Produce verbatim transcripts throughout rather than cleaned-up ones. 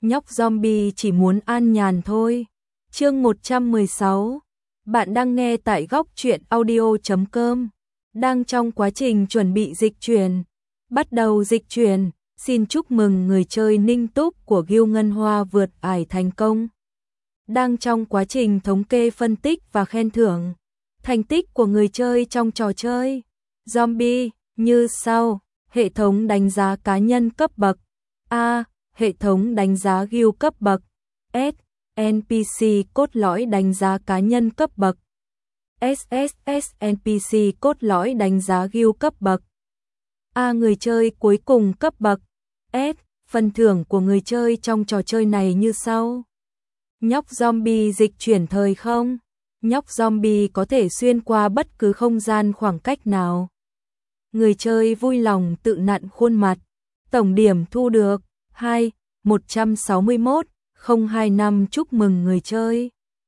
nhóc zombie chỉ muốn an nhàn thôi. Chương một trăm mười sáu. Bạn đang nghe tại góc truyện audio chấm com. Đang trong quá trình chuẩn bị dịch chuyển. Bắt đầu dịch chuyển, xin chúc mừng người chơi Ninh Túc của Guild Ngân Hoa vượt ải thành công. Đang trong quá trình thống kê phân tích và khen thưởng. Thành tích của người chơi trong trò chơi Zombie như sau. Hệ thống đánh giá cá nhân cấp bậc A. Hệ thống đánh giá guild cấp bậc S. en pê xê cốt lõi đánh giá cá nhân cấp bậc S S S. en pê xê cốt lõi đánh giá guild cấp bậc A. Người chơi cuối cùng cấp bậc S. Phần thưởng của người chơi trong trò chơi này như sau. Nhóc zombie dịch chuyển thời không. Nhóc zombie có thể xuyên qua bất cứ không gian khoảng cách nào. Người chơi vui lòng tự nặn khuôn mặt. Tổng điểm thu được hai một trăm sáu mươi mốt nghìn không trăm hai mươi lăm. Chúc mừng người chơi.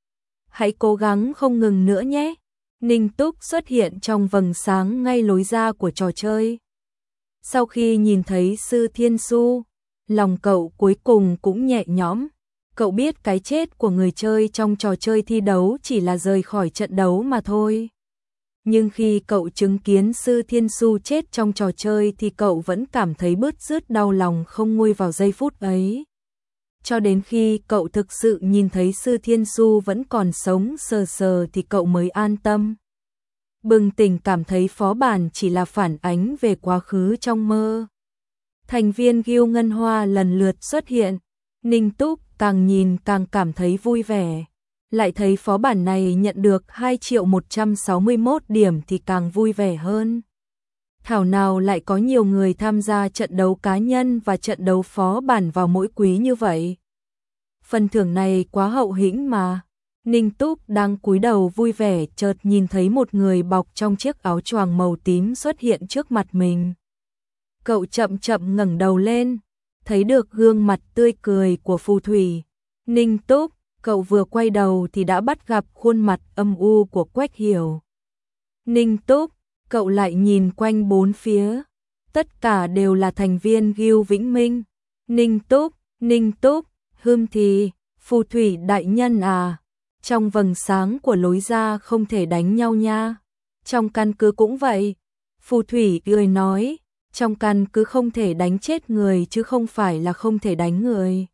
Hãy cố gắng không ngừng nữa nhé. Ninh Túc xuất hiện trong vầng sáng ngay lối ra của trò chơi. Sau khi nhìn thấy Sư Thiên Su, lòng cậu cuối cùng cũng nhẹ nhõm. Cậu biết cái chết của người chơi trong trò chơi thi đấu chỉ là rời khỏi trận đấu mà thôi. Nhưng khi cậu chứng kiến Sư Thiên Su chết trong trò chơi thì cậu vẫn cảm thấy bứt rứt đau lòng không nguôi vào giây phút ấy. Cho đến khi cậu thực sự nhìn thấy Sư Thiên Su vẫn còn sống sờ sờ thì cậu mới an tâm. Bừng tỉnh cảm thấy phó bản chỉ là phản ánh về quá khứ trong mơ. Thành viên Guild Ngân Hoa lần lượt xuất hiện. Ninh Túc càng nhìn càng cảm thấy vui vẻ. Lại thấy phó bản này nhận được hai triệu một trăm sáu mươi mốt điểm thì càng vui vẻ hơn. Thảo nào lại có nhiều người tham gia trận đấu cá nhân và trận đấu phó bản vào mỗi quý như vậy. Phần thưởng này quá hậu hĩnh mà. Ninh Túc đang cúi đầu vui vẻ chợt nhìn thấy một người bọc trong chiếc áo choàng màu tím xuất hiện trước mặt mình. Cậu chậm chậm ngẩng đầu lên, thấy được gương mặt tươi cười của phù thủy. Ninh Túc, cậu vừa quay đầu thì đã bắt gặp khuôn mặt âm u của Quách Hiểu. Ninh Túc, cậu lại nhìn quanh bốn phía. Tất cả đều là thành viên Guild Vĩnh Minh. Ninh Túc, Ninh Túc, hưm thì, phù thủy đại nhân à. Trong vầng sáng của lối ra không thể đánh nhau nha. Trong căn cứ cũng vậy. Phù thủy cười nói, trong căn cứ không thể đánh chết người chứ không phải là không thể đánh người.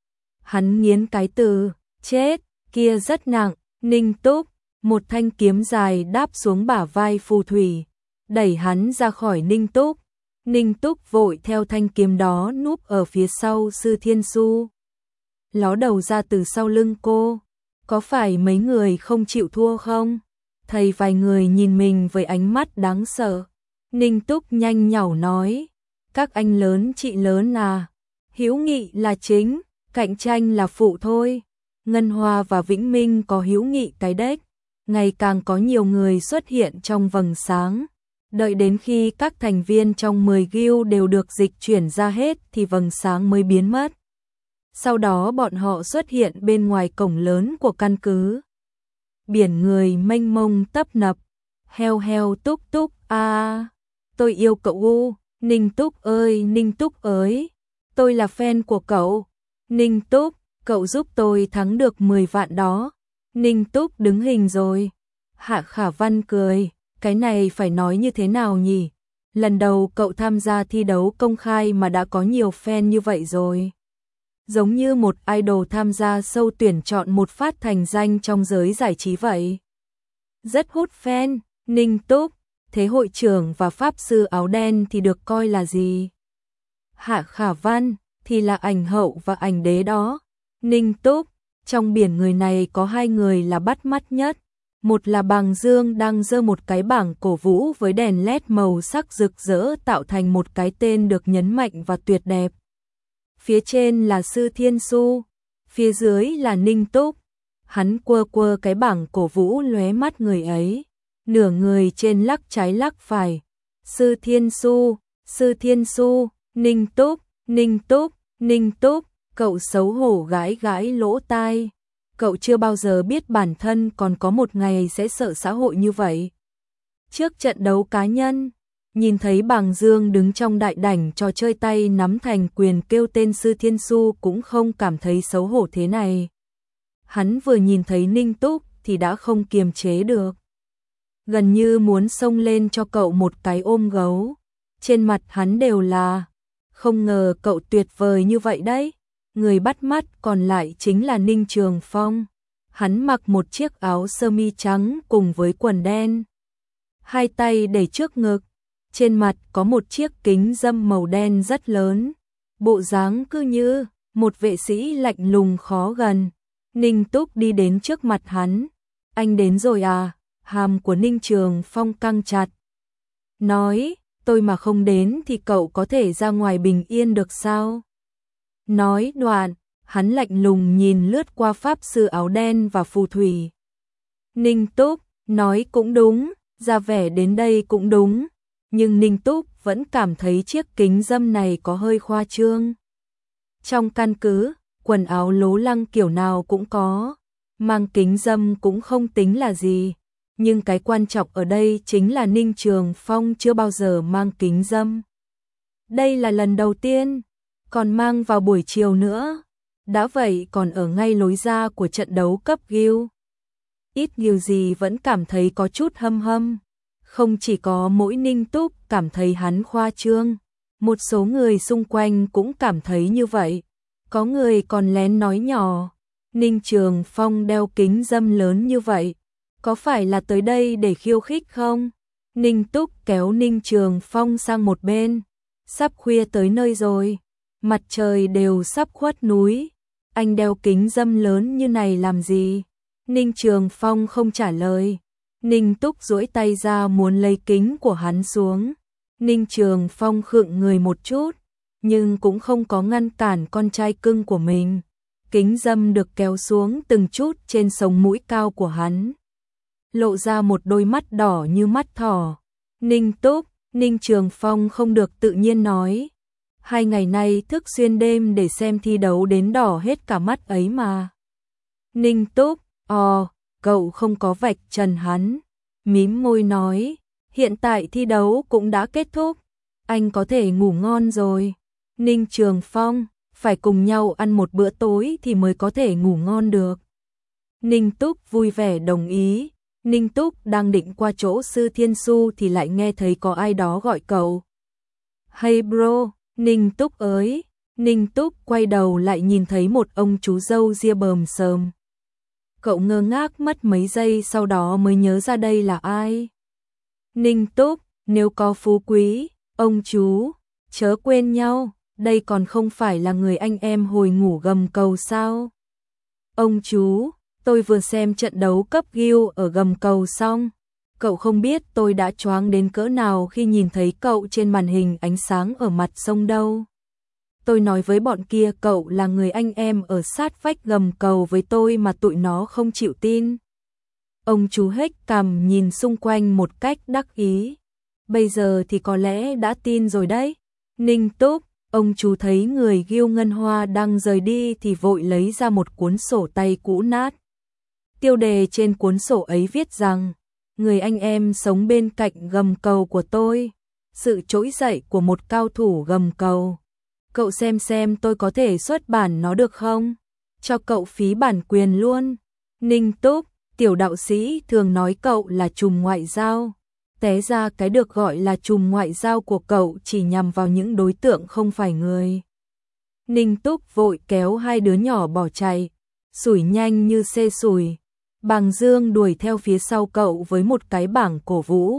Hắn nghiến cái từ chết kia rất nặng. Ninh Túc, một thanh kiếm dài đáp xuống bả vai phù thủy, đẩy hắn ra khỏi Ninh Túc. Ninh Túc vội theo thanh kiếm đó núp ở phía sau Sư Thiên Su, ló đầu ra từ sau lưng cô. Có phải mấy người không chịu thua không? Thấy vài người nhìn mình với ánh mắt đáng sợ. Ninh Túc nhanh nhảu nói, các anh lớn chị lớn à, hữu nghị là chính, cạnh tranh là phụ thôi. Ngân Hoa và Vĩnh Minh có hữu nghị cái đếch. Ngày càng có nhiều người xuất hiện trong vầng sáng. Đợi đến khi các thành viên trong mười guild đều được dịch chuyển ra hết thì vầng sáng mới biến mất. Sau đó bọn họ xuất hiện bên ngoài cổng lớn của căn cứ. Biển người mênh mông tấp nập. Heo heo Túc Túc a à, tôi yêu cậu u. Ninh Túc ơi, Ninh Túc ơi, tôi là fan của cậu. Ninh Túc, cậu giúp tôi thắng được mười vạn đó. Ninh Túc đứng hình rồi. Hạ Khả Văn cười, cái này phải nói như thế nào nhỉ? Lần đầu cậu tham gia thi đấu công khai mà đã có nhiều fan như vậy rồi. Giống như một idol tham gia show tuyển chọn một phát thành danh trong giới giải trí vậy. Rất hút fan. Ninh Túc, thế hội trưởng và pháp sư áo đen thì được coi là gì? Hạ Khả Văn thì là ảnh hậu và ảnh đế đó. Ninh Túc, trong biển người này có hai người là bắt mắt nhất. Một là Bàng Dương đang giơ một cái bảng cổ vũ với đèn led màu sắc rực rỡ tạo thành một cái tên được nhấn mạnh và tuyệt đẹp. Phía trên là Sư Thiên Su, phía dưới là Ninh Túc. Hắn quơ quơ cái bảng cổ vũ lóe mắt người ấy. Nửa người trên lắc trái lắc phải. Sư Thiên Su, Sư Thiên Su, Ninh Túc, Ninh Túc, Ninh Túc. Cậu xấu hổ gãi gãi lỗ tai. Cậu chưa bao giờ biết bản thân còn có một ngày sẽ sợ xã hội như vậy. Trước trận đấu cá nhân, Nhìn thấy Bàng Dương đứng trong đại đảnh trò chơi tay nắm thành quyền kêu tên Sư Thiên Su cũng không cảm thấy xấu hổ thế này. Hắn vừa nhìn thấy Ninh Túc thì đã không kiềm chế được. Gần như muốn xông lên cho cậu một cái ôm gấu. Trên mặt hắn đều là, không ngờ cậu tuyệt vời như vậy đấy. Người bắt mắt còn lại chính là Ninh Trường Phong. Hắn mặc một chiếc áo sơ mi trắng cùng với quần đen. Hai tay để trước ngực. Trên mặt có một chiếc kính râm màu đen rất lớn. Bộ dáng cứ như một vệ sĩ lạnh lùng khó gần. Ninh Túc đi đến trước mặt hắn. Anh đến rồi à? Hàm của Ninh Trường Phong căng chặt. Nói, tôi mà không đến thì cậu có thể ra ngoài bình yên được sao? Nói đoạn, hắn lạnh lùng nhìn lướt qua pháp sư áo đen và phù thủy. Ninh Túc, nói cũng đúng, ra vẻ đến đây cũng đúng. Nhưng Ninh Túc vẫn cảm thấy chiếc kính râm này có hơi khoa trương. Trong căn cứ, quần áo lố lăng kiểu nào cũng có. Mang kính râm cũng không tính là gì. Nhưng cái quan trọng ở đây chính là Ninh Trường Phong chưa bao giờ mang kính râm. Đây là lần đầu tiên, còn mang vào buổi chiều nữa. Đã vậy còn ở ngay lối ra của trận đấu cấp Guild. Ít nhiều gì vẫn cảm thấy có chút hâm hâm. Không chỉ có mỗi Ninh Túc cảm thấy hắn khoa trương, một số người xung quanh cũng cảm thấy như vậy. Có người còn lén nói nhỏ, Ninh Trường Phong đeo kính râm lớn như vậy, có phải là tới đây để khiêu khích không? Ninh Túc kéo Ninh Trường Phong sang một bên, sắp khuya tới nơi rồi, mặt trời đều sắp khuất núi, anh đeo kính râm lớn như này làm gì? Ninh Trường Phong không trả lời. Ninh Túc duỗi tay ra muốn lấy kính của hắn xuống. Ninh Trường Phong khựng người một chút, nhưng cũng không có ngăn cản con trai cưng của mình. Kính râm được kéo xuống từng chút trên sống mũi cao của hắn. Lộ ra một đôi mắt đỏ như mắt thỏ. Ninh Túc, Ninh Trường Phong không được tự nhiên nói. Hai ngày nay thức xuyên đêm để xem thi đấu đến đỏ hết cả mắt ấy mà. Ninh Túc, ồ, cậu không có vạch trần hắn. Mím môi nói, hiện tại thi đấu cũng đã kết thúc. Anh có thể ngủ ngon rồi. Ninh Trường Phong, phải cùng nhau ăn một bữa tối thì mới có thể ngủ ngon được. Ninh Túc vui vẻ đồng ý. Ninh Túc đang định qua chỗ Sư Thiên Su thì lại nghe thấy có ai đó gọi cậu. Hey bro, Ninh Túc ơi. Ninh Túc quay đầu lại nhìn thấy một ông chú râu ria bờm sờm. Cậu ngơ ngác mất mấy giây sau đó mới nhớ ra đây là ai. Ninh Túc, nếu có phú quý, ông chú, chớ quên nhau, đây còn không phải là người anh em hồi ngủ gầm cầu sao. Ông chú, tôi vừa xem trận đấu cấp Guild ở gầm cầu xong. Cậu không biết tôi đã choáng đến cỡ nào khi nhìn thấy cậu trên màn hình ánh sáng ở mặt sông đâu. Tôi nói với bọn kia cậu là người anh em ở sát vách gầm cầu với tôi mà tụi nó không chịu tin. Ông chú hếch cằm nhìn xung quanh một cách đắc ý. Bây giờ thì có lẽ đã tin rồi đấy. Ninh Túc, ông chú thấy người Guild Ngân Hoa đang rời đi thì vội lấy ra một cuốn sổ tay cũ nát. Tiêu đề trên cuốn sổ ấy viết rằng, người anh em sống bên cạnh gầm cầu của tôi, sự trỗi dậy của một cao thủ gầm cầu. Cậu xem xem tôi có thể xuất bản nó được không? Cho cậu phí bản quyền luôn. Ninh Túc, tiểu đạo sĩ thường nói cậu là trùm ngoại giao. Té ra cái được gọi là trùm ngoại giao của cậu chỉ nhằm vào những đối tượng không phải người. Ninh Túc vội kéo hai đứa nhỏ bỏ chạy, sủi nhanh như xê sủi. Bàng Dương đuổi theo phía sau cậu với một cái bảng cổ vũ.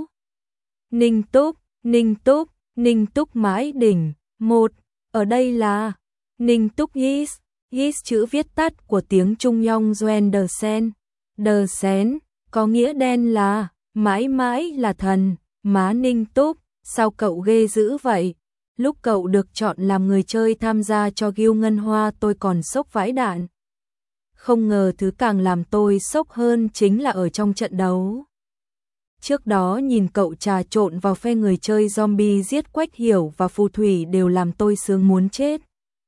Ninh Túc, Ninh Túc, Ninh Túc mãi đỉnh. Một, ở đây là Ninh Túc Yis. Yis chữ viết tắt của tiếng Trung Yong Doen De Sen. De Sen, có nghĩa đen là mãi mãi là thần. Má Ninh Túc, sao cậu ghê dữ vậy? Lúc cậu được chọn làm người chơi tham gia cho Guild Ngân Hoa tôi còn sốc vãi đạn. Không ngờ thứ càng làm tôi sốc hơn chính là ở trong trận đấu. Trước đó nhìn cậu trà trộn vào phe người chơi zombie giết Quách Hiểu và phù thủy đều làm tôi sướng muốn chết.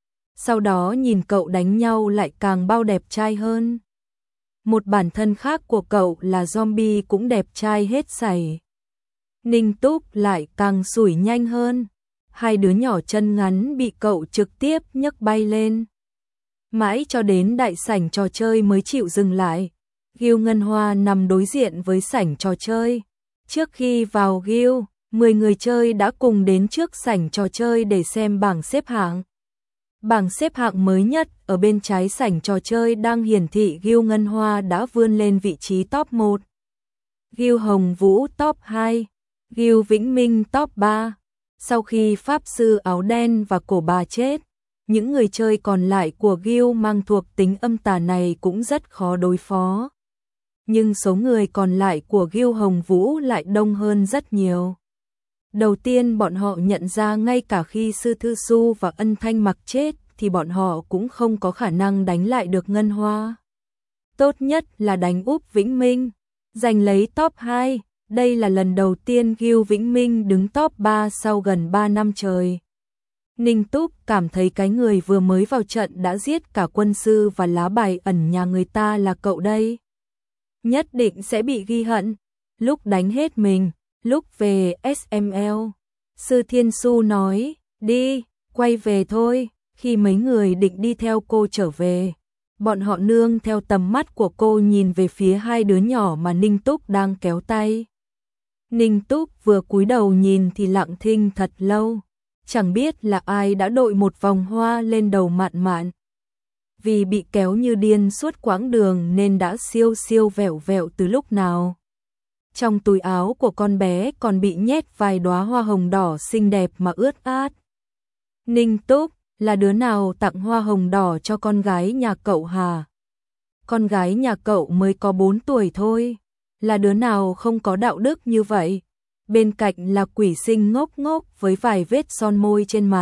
Sau đó nhìn cậu đánh nhau lại càng bao đẹp trai hơn. Một bản thân khác của cậu là zombie cũng đẹp trai hết sảy. Ninh Túc lại càng sủi nhanh hơn. Hai đứa nhỏ chân ngắn bị cậu trực tiếp nhấc bay lên. Mãi cho đến đại sảnh trò chơi mới chịu dừng lại. Ghiêu Ngân Hoa nằm đối diện với sảnh trò chơi. Trước khi vào Ghiêu, mười người chơi đã cùng đến trước sảnh trò chơi để xem bảng xếp hạng. Bảng xếp hạng mới nhất ở bên trái sảnh trò chơi đang hiển thị Ghiêu Ngân Hoa đã vươn lên vị trí top một. Ghiêu Hồng Vũ top hai, Ghiêu Vĩnh Minh top ba. Sau khi Pháp Sư áo đen và cổ bà chết, những người chơi còn lại của Ghiêu mang thuộc tính âm tà này cũng rất khó đối phó. Nhưng số người còn lại của Ghiêu Hồng Vũ lại đông hơn rất nhiều. Đầu tiên bọn họ nhận ra ngay cả khi Sư Thư Su và Ân Thanh Mặc chết thì bọn họ cũng không có khả năng đánh lại được Ngân Hoa. Tốt nhất là đánh úp Vĩnh Minh, giành lấy top hai. Đây là lần đầu tiên Ghiêu Vĩnh Minh đứng top ba sau gần ba năm trời. Ninh Túc cảm thấy cái người vừa mới vào trận đã giết cả quân sư và lá bài ẩn nhà người ta là cậu đây. Nhất định sẽ bị ghi hận. Lúc đánh hết mình, lúc về ét em lờ, Sư Thiên Su nói, đi, quay về thôi. Khi mấy người định đi theo cô trở về, bọn họ nương theo tầm mắt của cô nhìn về phía hai đứa nhỏ mà Ninh Túc đang kéo tay. Ninh Túc vừa cúi đầu nhìn thì lặng thinh thật lâu, chẳng biết là ai đã đội một vòng hoa lên đầu Mạn Mạn. Vì bị kéo như điên suốt quãng đường nên đã siêu siêu vẹo vẹo từ lúc nào. Trong túi áo của con bé còn bị nhét vài đóa hoa hồng đỏ xinh đẹp mà ướt át. Ninh Túc, là đứa nào tặng hoa hồng đỏ cho con gái nhà cậu hả? Con gái nhà cậu mới có bốn tuổi thôi. Là đứa nào không có đạo đức như vậy? Bên cạnh là Quỷ Sinh ngốc ngốc với vài vết son môi trên mặt.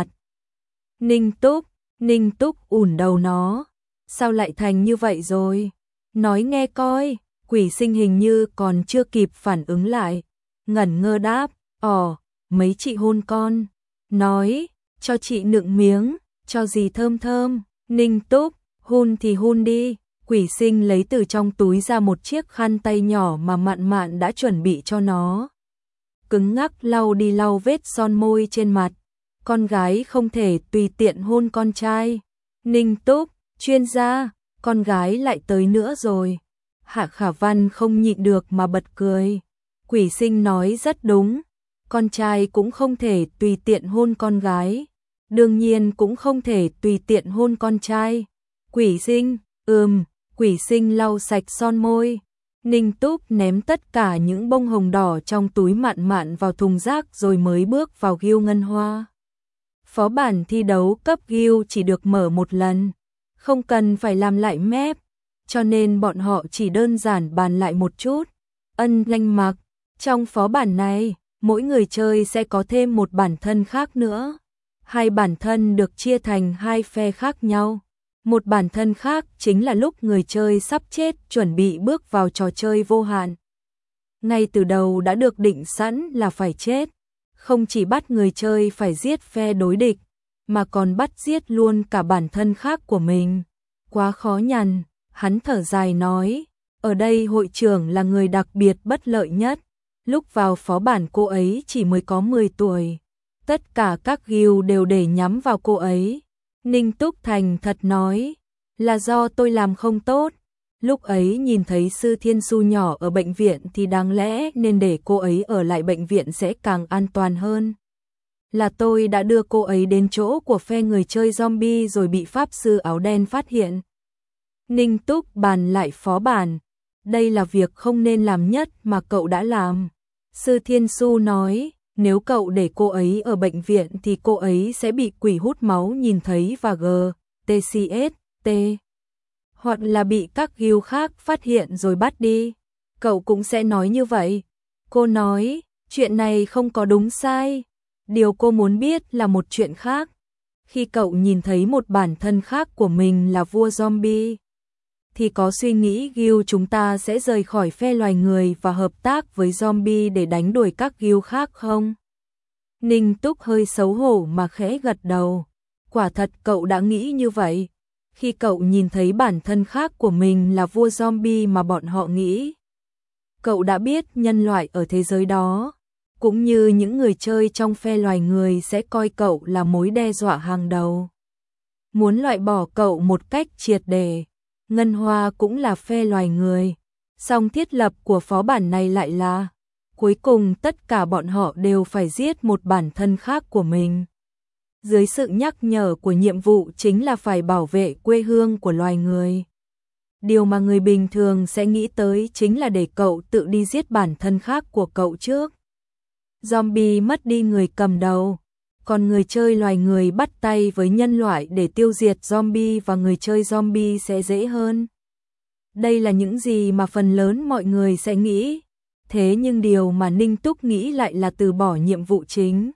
Ninh Túc, Ninh Túc ủn đầu nó. Sao lại thành như vậy rồi? Nói nghe coi. Quỷ Sinh hình như còn chưa kịp phản ứng lại. Ngẩn ngơ đáp, ồ, mấy chị hôn con. Nói, cho chị nựng miếng, cho gì thơm thơm. Ninh Túc, hôn thì hôn đi. Quỷ Sinh lấy từ trong túi ra một chiếc khăn tay nhỏ mà Mạn Mạn đã chuẩn bị cho nó. Cứng ngắc lau đi lau vết son môi trên mặt. Con gái không thể tùy tiện hôn con trai. Ninh Túc, chuyên gia, con gái lại tới nữa rồi. Hạ Khả Văn không nhịn được mà bật cười. Quỷ Sinh nói rất đúng. Con trai cũng không thể tùy tiện hôn con gái. Đương nhiên cũng không thể tùy tiện hôn con trai. Quỷ Sinh, ừm, Quỷ Sinh lau sạch son môi. Ninh Túc ném tất cả những bông hồng đỏ trong túi Mạn Mạn vào thùng rác rồi mới bước vào Ghiêu Ngân Hoa. Phó bản thi đấu cấp Ghiêu chỉ được mở một lần, không cần phải làm lại map, cho nên bọn họ chỉ đơn giản bàn lại một chút. Ân Thanh Mặc, trong phó bản này, mỗi người chơi sẽ có thêm một bản thân khác nữa. Hai bản thân được chia thành hai phe khác nhau. Một bản thân khác chính là lúc người chơi sắp chết chuẩn bị bước vào trò chơi vô hạn. Ngay từ đầu đã được định sẵn là phải chết. Không chỉ bắt người chơi phải giết phe đối địch, mà còn bắt giết luôn cả bản thân khác của mình. Quá khó nhằn, hắn thở dài nói. Ở đây hội trưởng là người đặc biệt bất lợi nhất. Lúc vào phó bản cô ấy chỉ mới có mười tuổi. Tất cả các guild đều để nhắm vào cô ấy. Ninh Túc thành thật nói, là do tôi làm không tốt. Lúc ấy nhìn thấy Sư Thiên Su nhỏ ở bệnh viện thì đáng lẽ nên để cô ấy ở lại bệnh viện sẽ càng an toàn hơn. Là tôi đã đưa cô ấy đến chỗ của phe người chơi zombie rồi bị Pháp Sư áo đen phát hiện. Ninh Túc bàn lại phó bản. Đây là việc không nên làm nhất mà cậu đã làm. Sư Thiên Su nói, nếu cậu để cô ấy ở bệnh viện thì cô ấy sẽ bị quỷ hút máu nhìn thấy và G, T C S, T. Hoặc là bị các guild khác phát hiện rồi bắt đi. Cậu cũng sẽ nói như vậy. Cô nói, chuyện này không có đúng sai. Điều cô muốn biết là một chuyện khác. Khi cậu nhìn thấy một bản thân khác của mình là vua zombie, thì có suy nghĩ guild chúng ta sẽ rời khỏi phe loài người và hợp tác với zombie để đánh đuổi các guild khác không? Ninh Túc hơi xấu hổ mà khẽ gật đầu. Quả thật cậu đã nghĩ như vậy. Khi cậu nhìn thấy bản thân khác của mình là vua zombie mà bọn họ nghĩ, cậu đã biết nhân loại ở thế giới đó cũng như những người chơi trong phe loài người sẽ coi cậu là mối đe dọa hàng đầu. Muốn loại bỏ cậu một cách triệt để, Ngân Hoa cũng là phe loài người. Song thiết lập của phó bản này lại là, cuối cùng tất cả bọn họ đều phải giết một bản thân khác của mình. Dưới sự nhắc nhở của nhiệm vụ chính là phải bảo vệ quê hương của loài người. Điều mà người bình thường sẽ nghĩ tới chính là để cậu tự đi giết bản thân khác của cậu trước. Zombie mất đi người cầm đầu, còn người chơi loài người bắt tay với nhân loại để tiêu diệt zombie và người chơi zombie sẽ dễ hơn. Đây là những gì mà phần lớn mọi người sẽ nghĩ, thế nhưng điều mà Ninh Túc nghĩ lại là từ bỏ nhiệm vụ chính.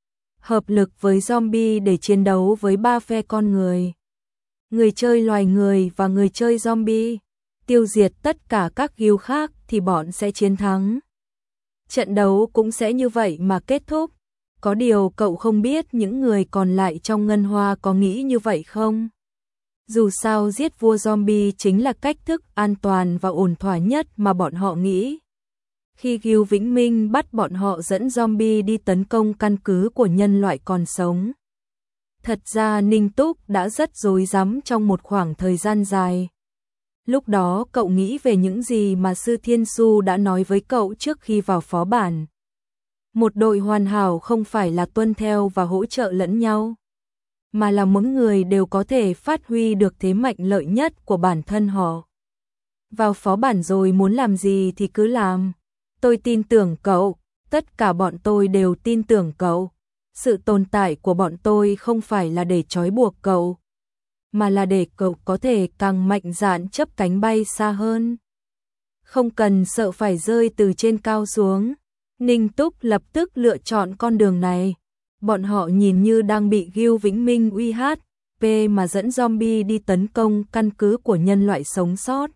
Hợp lực với zombie để chiến đấu với ba phe con người. Người chơi loài người và người chơi zombie, tiêu diệt tất cả các guild khác thì bọn sẽ chiến thắng. Trận đấu cũng sẽ như vậy mà kết thúc. Có điều cậu không biết những người còn lại trong Ngân Hoa có nghĩ như vậy không? Dù sao giết vua zombie chính là cách thức an toàn và ổn thỏa nhất mà bọn họ nghĩ. Khi Guild Vĩnh Minh bắt bọn họ dẫn zombie đi tấn công căn cứ của nhân loại còn sống. Thật ra Ninh Túc đã rất rối rắm trong một khoảng thời gian dài. Lúc đó cậu nghĩ về những gì mà Sư Thiên Su đã nói với cậu trước khi vào phó bản. Một đội hoàn hảo không phải là tuân theo và hỗ trợ lẫn nhau, mà là mỗi người đều có thể phát huy được thế mạnh lợi nhất của bản thân họ. Vào phó bản rồi muốn làm gì thì cứ làm. Tôi tin tưởng cậu, tất cả bọn tôi đều tin tưởng cậu. Sự tồn tại của bọn tôi không phải là để trói buộc cậu, mà là để cậu có thể càng mạnh dạn chớp cánh bay xa hơn. Không cần sợ phải rơi từ trên cao xuống. Ninh Túc lập tức lựa chọn con đường này. Bọn họ nhìn như đang bị Guild Vĩnh Minh uy hiếp mà dẫn zombie đi tấn công căn cứ của nhân loại sống sót.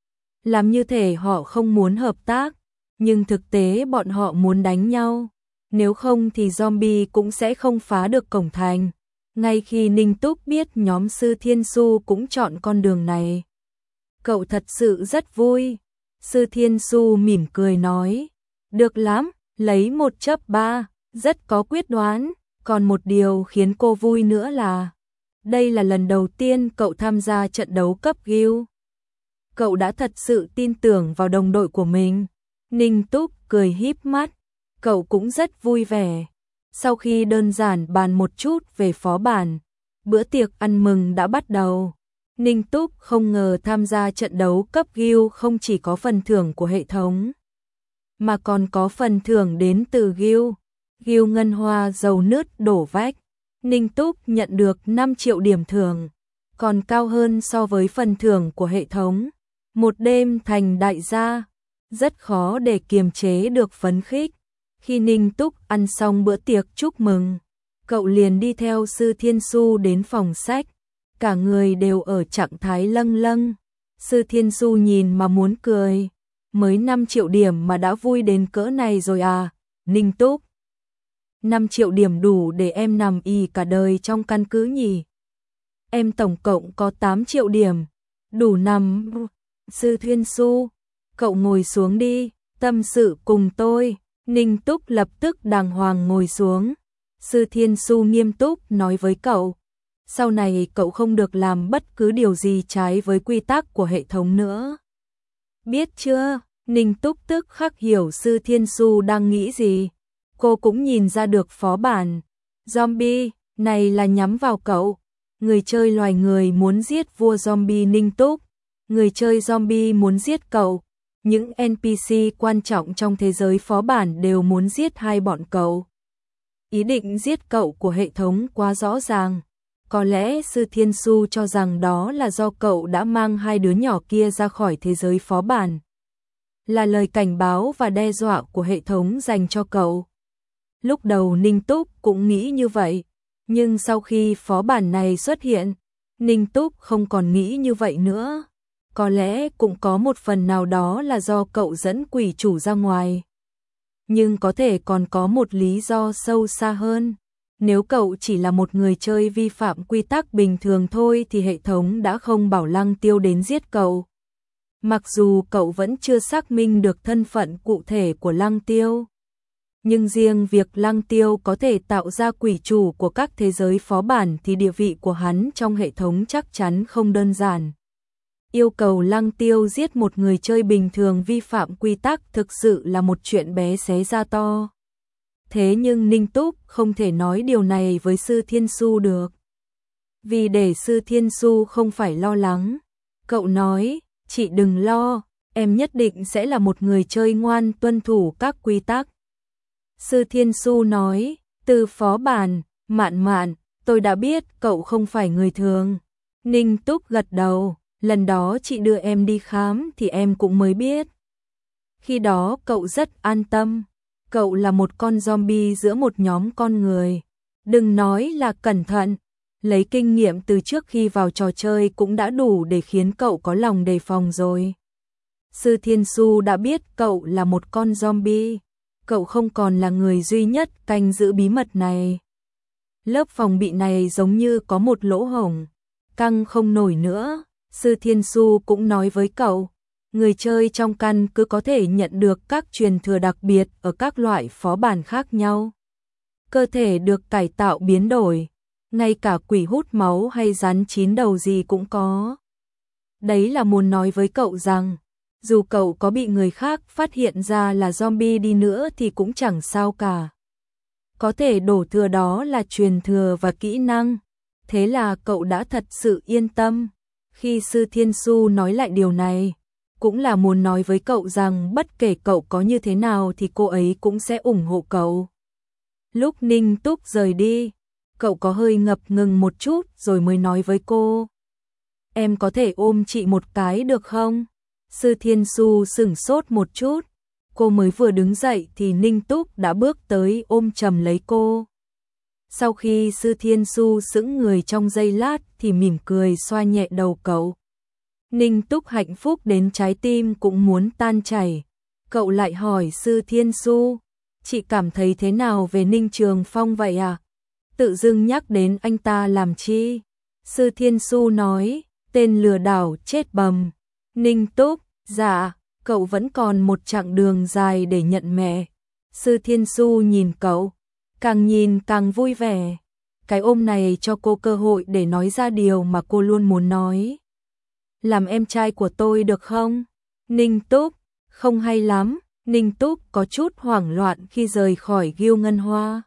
Làm như thể họ không muốn hợp tác, nhưng thực tế bọn họ muốn đánh nhau. Nếu không thì zombie cũng sẽ không phá được cổng thành. Ngay khi Ninh Túc biết nhóm Sư Thiên Su cũng chọn con đường này, cậu thật sự rất vui. Sư Thiên Su mỉm cười nói, được lắm, lấy một chấp ba, rất có quyết đoán. Còn một điều khiến cô vui nữa là, đây là lần đầu tiên cậu tham gia trận đấu cấp Guild. Cậu đã thật sự tin tưởng vào đồng đội của mình. Ninh Túc cười híp mắt, cậu cũng rất vui vẻ. Sau khi đơn giản bàn một chút về phó bản, bữa tiệc ăn mừng đã bắt đầu. Ninh Túc không ngờ tham gia trận đấu cấp Guild không chỉ có phần thưởng của hệ thống, mà còn có phần thưởng đến từ Guild. Guild Ngân Hoa dầu nứt đổ vách. Ninh Túc nhận được năm triệu điểm thưởng, còn cao hơn so với phần thưởng của hệ thống. Một đêm thành đại gia, rất khó để kiềm chế được phấn khích. Khi Ninh Túc ăn xong bữa tiệc chúc mừng, cậu liền đi theo Sư Thiên Su đến phòng sách. Cả người đều ở trạng thái lâng lâng. Sư Thiên Su nhìn mà muốn cười. Mới năm triệu điểm mà đã vui đến cỡ này rồi à, Ninh Túc. năm triệu điểm đủ để em nằm ì cả đời trong căn cứ nhỉ? Em tổng cộng có tám triệu điểm, đủ nằm. Sư Thiên Su, cậu ngồi xuống đi, tâm sự cùng tôi. Ninh Túc lập tức đàng hoàng ngồi xuống. Sư Thiên Su nghiêm túc nói với cậu, sau này cậu không được làm bất cứ điều gì trái với quy tắc của hệ thống nữa. Biết chưa? Ninh Túc tức khắc hiểu Sư Thiên Su đang nghĩ gì. Cô cũng nhìn ra được phó bản. Zombie, này là nhắm vào cậu. Người chơi loài người muốn giết vua zombie Ninh Túc. Người chơi zombie muốn giết cậu. Những en pê xê quan trọng trong thế giới phó bản đều muốn giết hai bọn cậu. Ý định giết cậu của hệ thống quá rõ ràng. Có lẽ Sư Thiên Su cho rằng đó là do cậu đã mang hai đứa nhỏ kia ra khỏi thế giới phó bản. Là lời cảnh báo và đe dọa của hệ thống dành cho cậu. Lúc đầu Ninh Túc cũng nghĩ như vậy, nhưng sau khi phó bản này xuất hiện, Ninh Túc không còn nghĩ như vậy nữa. Có lẽ cũng có một phần nào đó là do cậu dẫn quỷ chủ ra ngoài. Nhưng có thể còn có một lý do sâu xa hơn. Nếu cậu chỉ là một người chơi vi phạm quy tắc bình thường thôi thì hệ thống đã không bảo Lăng Tiêu đến giết cậu. Mặc dù cậu vẫn chưa xác minh được thân phận cụ thể của Lăng Tiêu. Nhưng riêng việc Lăng Tiêu có thể tạo ra quỷ chủ của các thế giới phó bản thì địa vị của hắn trong hệ thống chắc chắn không đơn giản. Yêu cầu Lăng Tiêu giết một người chơi bình thường vi phạm quy tắc thực sự là một chuyện bé xé ra to. Thế nhưng Ninh Túc không thể nói điều này với Sư Thiên Su được. Vì để Sư Thiên Su không phải lo lắng, cậu nói, chị đừng lo, em nhất định sẽ là một người chơi ngoan tuân thủ các quy tắc. Sư Thiên Su nói, từ phó bản, Mạn Mạn, tôi đã biết cậu không phải người thường. Ninh Túc gật đầu, lần đó chị đưa em đi khám thì em cũng mới biết. Khi đó cậu rất an tâm, cậu là một con zombie giữa một nhóm con người. Đừng nói là cẩn thận, lấy kinh nghiệm từ trước khi vào trò chơi cũng đã đủ để khiến cậu có lòng đề phòng rồi. Sư Thiên Su đã biết cậu là một con zombie, cậu không còn là người duy nhất canh giữ bí mật này. Lớp phòng bị này giống như có một lỗ hổng, căng không nổi nữa. Sư Thiên Su cũng nói với cậu, người chơi trong căn cứ có thể nhận được các truyền thừa đặc biệt ở các loại phó bản khác nhau. Cơ thể được cải tạo biến đổi, ngay cả quỷ hút máu hay rắn chín đầu gì cũng có. Đấy là muốn nói với cậu rằng, dù cậu có bị người khác phát hiện ra là zombie đi nữa thì cũng chẳng sao cả. Có thể đổ thừa đó là truyền thừa và kỹ năng. Thế là cậu đã thật sự yên tâm. Khi Sư Thiên Su nói lại điều này, cũng là muốn nói với cậu rằng bất kể cậu có như thế nào thì cô ấy cũng sẽ ủng hộ cậu. Lúc Ninh Túc rời đi, cậu có hơi ngập ngừng một chút rồi mới nói với cô. Em có thể ôm chị một cái được không? Sư Thiên Su sửng sốt một chút. Cô mới vừa đứng dậy thì Ninh Túc đã bước tới ôm chầm lấy cô. Sau khi Sư Thiên Su sững người trong giây lát thì mỉm cười xoa nhẹ đầu cậu. Ninh Túc hạnh phúc đến trái tim cũng muốn tan chảy. Cậu lại hỏi Sư Thiên Su, chị cảm thấy thế nào về Ninh Trường Phong vậy à? Tự dưng nhắc đến anh ta làm chi? Sư Thiên Su nói, tên lừa đảo chết bầm. Ninh Túc, dạ, cậu vẫn còn một chặng đường dài để nhận mẹ. Sư Thiên Su nhìn cậu, càng nhìn càng vui vẻ. Cái ôm này cho cô cơ hội để nói ra điều mà cô luôn muốn nói. Làm em trai của tôi được không? Ninh Túc, không hay lắm. Ninh Túc có chút hoảng loạn khi rời khỏi Ghiêu Ngân Hoa.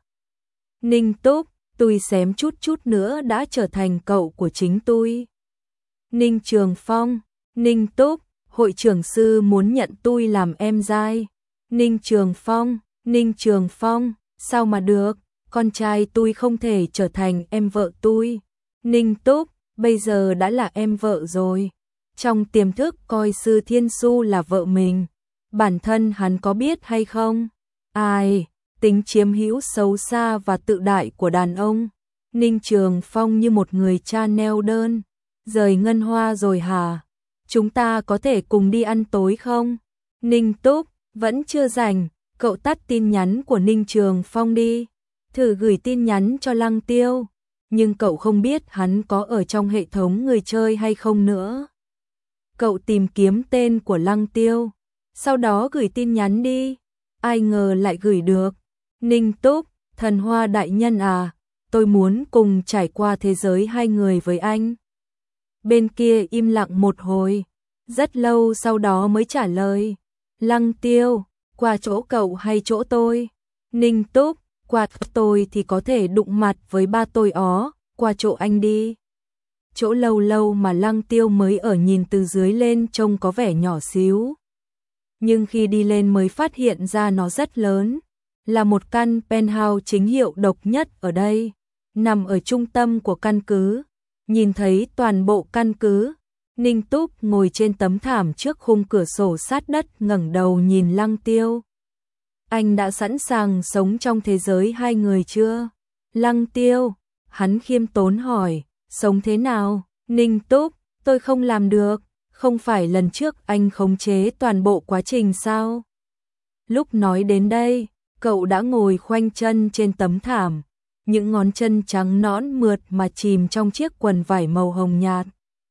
Ninh Túc, tôi xém chút chút nữa đã trở thành cậu của chính tôi. Ninh Trường Phong, Ninh Túc, hội trưởng sư muốn nhận tôi làm em giai. Ninh Trường Phong, Ninh Trường Phong, sao mà được, con trai tôi không thể trở thành em vợ tôi. Ninh Túc, bây giờ đã là em vợ rồi. Trong tiềm thức coi Sư Thiên Su là vợ mình. Bản thân hắn có biết hay không? Ai, tính chiếm hữu xấu xa và tự đại của đàn ông. Ninh Trường Phong như một người cha neo đơn. Rời Ngân Hoa rồi hả? Chúng ta có thể cùng đi ăn tối không? Ninh Túc, vẫn chưa rảnh, cậu tắt tin nhắn của Ninh Trường Phong đi. Thử gửi tin nhắn cho Lăng Tiêu. Nhưng cậu không biết hắn có ở trong hệ thống người chơi hay không nữa. Cậu tìm kiếm tên của Lăng Tiêu. Sau đó gửi tin nhắn đi. Ai ngờ lại gửi được. Ninh Túc, thần hoa đại nhân à, tôi muốn cùng trải qua thế giới hai người với anh. Bên kia im lặng một hồi, rất lâu sau đó mới trả lời. Lăng Tiêu, qua chỗ cậu hay chỗ tôi? Ninh Túc, qua tôi thì có thể đụng mặt với ba tôi ó, qua chỗ anh đi. Chỗ lâu lâu mà Lăng Tiêu mới ở nhìn từ dưới lên trông có vẻ nhỏ xíu. Nhưng khi đi lên mới phát hiện ra nó rất lớn, là một căn penthouse chính hiệu độc nhất ở đây, nằm ở trung tâm của căn cứ, nhìn thấy toàn bộ căn cứ. Ninh Túc ngồi trên tấm thảm trước khung cửa sổ sát đất ngẩng đầu nhìn Lăng Tiêu. Anh đã sẵn sàng sống trong thế giới hai người chưa? Lăng Tiêu, hắn khiêm tốn hỏi, sống thế nào? Ninh Túc, tôi không làm được, không phải lần trước anh khống chế toàn bộ quá trình sao? Lúc nói đến đây, cậu đã ngồi khoanh chân trên tấm thảm, những ngón chân trắng nõn mượt mà chìm trong chiếc quần vải màu hồng nhạt.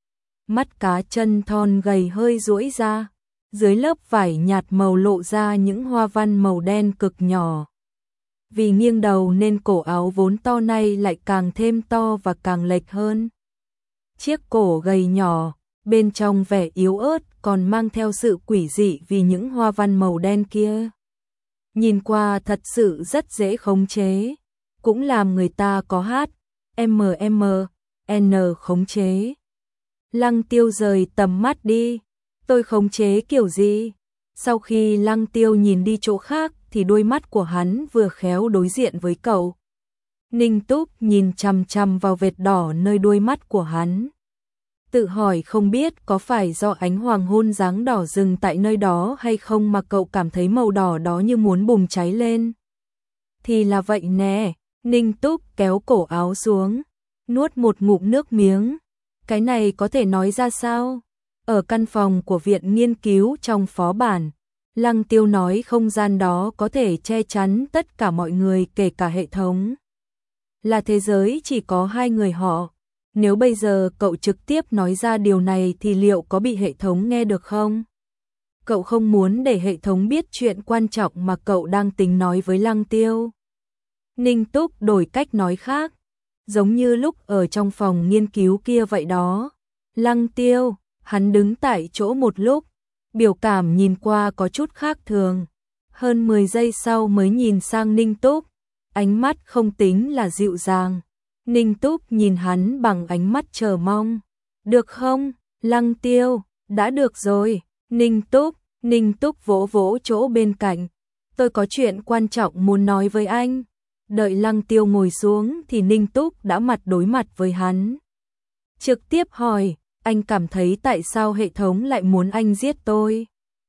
Mắt cá chân thon gầy hơi duỗi ra, dưới lớp vải nhạt màu lộ ra những hoa văn màu đen cực nhỏ. vì nghiêng đầu nên cổ áo vốn to nay lại càng thêm to và càng lệch hơn. Chiếc cổ gầy nhỏ, bên trong vẻ yếu ớt còn mang theo sự quỷ dị vì những hoa văn màu đen kia. Nhìn qua thật sự rất dễ khống chế, cũng làm người ta có hát, M M, N khống chế. Lăng Tiêu rời tầm mắt đi, tôi khống chế kiểu gì? Sau khi Lăng Tiêu nhìn đi chỗ khác thì đôi mắt của hắn vừa khéo đối diện với cậu. Ninh Túc nhìn chằm chằm vào vệt đỏ nơi đôi mắt của hắn. Tự hỏi không biết có phải do ánh hoàng hôn dáng đỏ rừng tại nơi đó hay không mà cậu cảm thấy màu đỏ đó như muốn bùng cháy lên. Thì là vậy nè, Ninh Túc kéo cổ áo xuống, nuốt một ngụm nước miếng. Cái này có thể nói ra sao? Ở căn phòng của viện nghiên cứu trong phó bản, Lăng Tiêu nói không gian đó có thể che chắn tất cả mọi người kể cả hệ thống. Là thế giới chỉ có hai người họ. Nếu bây giờ cậu trực tiếp nói ra điều này thì liệu có bị hệ thống nghe được không? Cậu không muốn để hệ thống biết chuyện quan trọng mà cậu đang tính nói với Lăng Tiêu. Ninh Túc đổi cách nói khác, giống như lúc ở trong phòng nghiên cứu kia vậy đó. Lăng Tiêu, hắn đứng tại chỗ một lúc, biểu cảm nhìn qua có chút khác thường. Hơn mười giây sau mới nhìn sang Ninh Túc, ánh mắt không tính là dịu dàng. Ninh Túc nhìn hắn bằng ánh mắt chờ mong. Được không, Lăng Tiêu, đã được rồi. Ninh Túc, Ninh Túc vỗ vỗ chỗ bên cạnh. Tôi có chuyện quan trọng muốn nói với anh. Đợi Lăng Tiêu ngồi xuống thì Ninh Túc đã mặt đối mặt với hắn. Trực tiếp hỏi, anh cảm thấy tại sao hệ thống lại muốn anh giết tôi?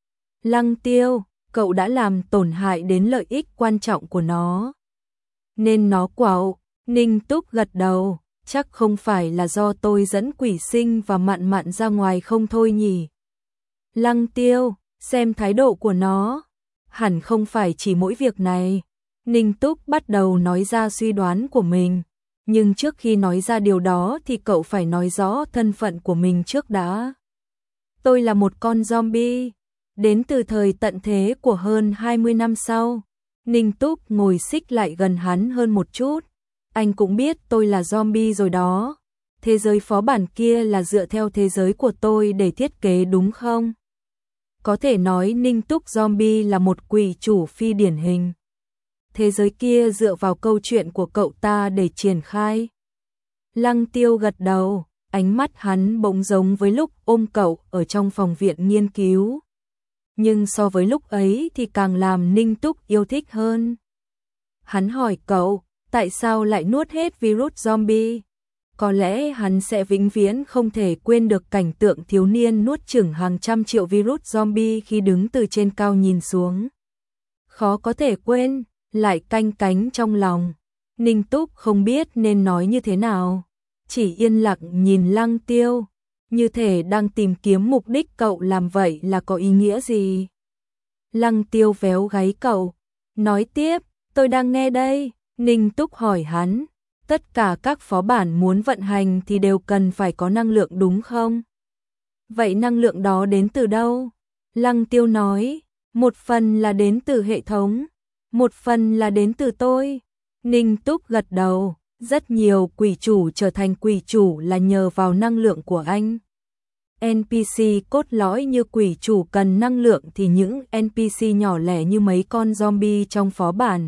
Lăng Tiêu, cậu đã làm tổn hại đến lợi ích quan trọng của nó. Nên nó quạo. Ninh Túc gật đầu, chắc không phải là do tôi dẫn quỷ sinh và mạn mạn ra ngoài không thôi nhỉ. Lăng Tiêu, xem thái độ của nó, hẳn không phải chỉ mỗi việc này. Ninh Túc bắt đầu nói ra suy đoán của mình, nhưng trước khi nói ra điều đó thì cậu phải nói rõ thân phận của mình trước đã. Tôi là một con zombie, đến từ thời tận thế của hơn hai mươi năm sau. Ninh Túc ngồi xích lại gần hắn hơn một chút. Anh cũng biết tôi là zombie rồi đó. Thế giới phó bản kia là dựa theo thế giới của tôi để thiết kế đúng không? Có thể nói Ninh Túc zombie là một quỷ chủ phi điển hình. Thế giới kia dựa vào câu chuyện của cậu ta để triển khai. Lăng Tiêu gật đầu, ánh mắt hắn bỗng giống với lúc ôm cậu ở trong phòng viện nghiên cứu. Nhưng so với lúc ấy thì càng làm Ninh Túc yêu thích hơn. Hắn hỏi cậu, tại sao lại nuốt hết virus zombie? Có lẽ hắn sẽ vĩnh viễn không thể quên được cảnh tượng thiếu niên nuốt chửng hàng trăm triệu virus zombie khi đứng từ trên cao nhìn xuống. Khó có thể quên, lại canh cánh trong lòng. Ninh Túc không biết nên nói như thế nào, chỉ yên lặng nhìn Lăng Tiêu, như thể đang tìm kiếm mục đích cậu làm vậy là có ý nghĩa gì. Lăng Tiêu véo gáy cậu, nói tiếp, tôi đang nghe đây. Ninh Túc hỏi hắn, tất cả các phó bản muốn vận hành thì đều cần phải có năng lượng đúng không? Vậy năng lượng đó đến từ đâu? Lăng Tiêu nói, một phần là đến từ hệ thống, một phần là đến từ tôi. Ninh Túc gật đầu, rất nhiều quỷ chủ trở thành quỷ chủ là nhờ vào năng lượng của anh. en pê xê cốt lõi như quỷ chủ cần năng lượng thì những en pê xê nhỏ lẻ như mấy con zombie trong phó bản.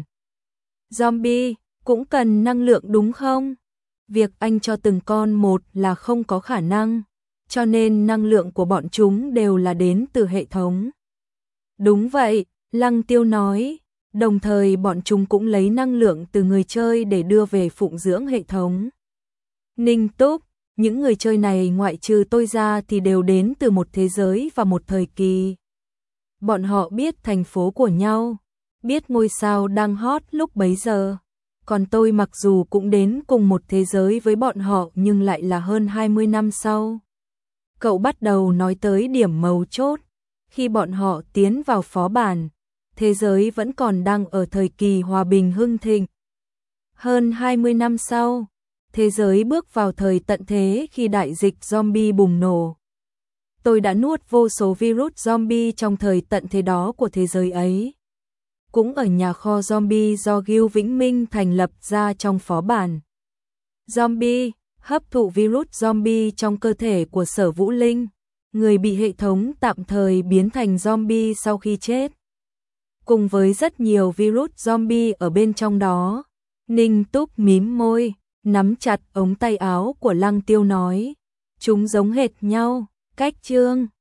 Zombie cũng cần năng lượng đúng không? Việc anh cho từng con một là không có khả năng, cho nên năng lượng của bọn chúng đều là đến từ hệ thống. Đúng vậy, Lăng Tiêu nói, đồng thời bọn chúng cũng lấy năng lượng từ người chơi để đưa về phụng dưỡng hệ thống. Ninh Túc, những người chơi này ngoại trừ tôi ra thì đều đến từ một thế giới và một thời kỳ. Bọn họ biết thành phố của nhau, biết ngôi sao đang hot lúc bấy giờ. Còn tôi mặc dù cũng đến cùng một thế giới với bọn họ nhưng lại là hơn hai mươi năm sau. Cậu bắt đầu nói tới điểm mấu chốt. Khi bọn họ tiến vào phó bản, thế giới vẫn còn đang ở thời kỳ hòa bình hưng thịnh. Hơn hai mươi năm sau, thế giới bước vào thời tận thế khi đại dịch zombie bùng nổ. Tôi đã nuốt vô số virus zombie trong thời tận thế đó của thế giới ấy. cũng ở nhà kho zombie do Gil Vĩnh Minh thành lập ra trong phó bản. Zombie, hấp thụ virus zombie trong cơ thể của Sở Vũ Linh, người bị hệ thống tạm thời biến thành zombie sau khi chết. Cùng với rất nhiều virus zombie ở bên trong đó, Ninh Túc mím môi, nắm chặt ống tay áo của Lăng Tiêu nói, chúng giống hệt nhau, cách chương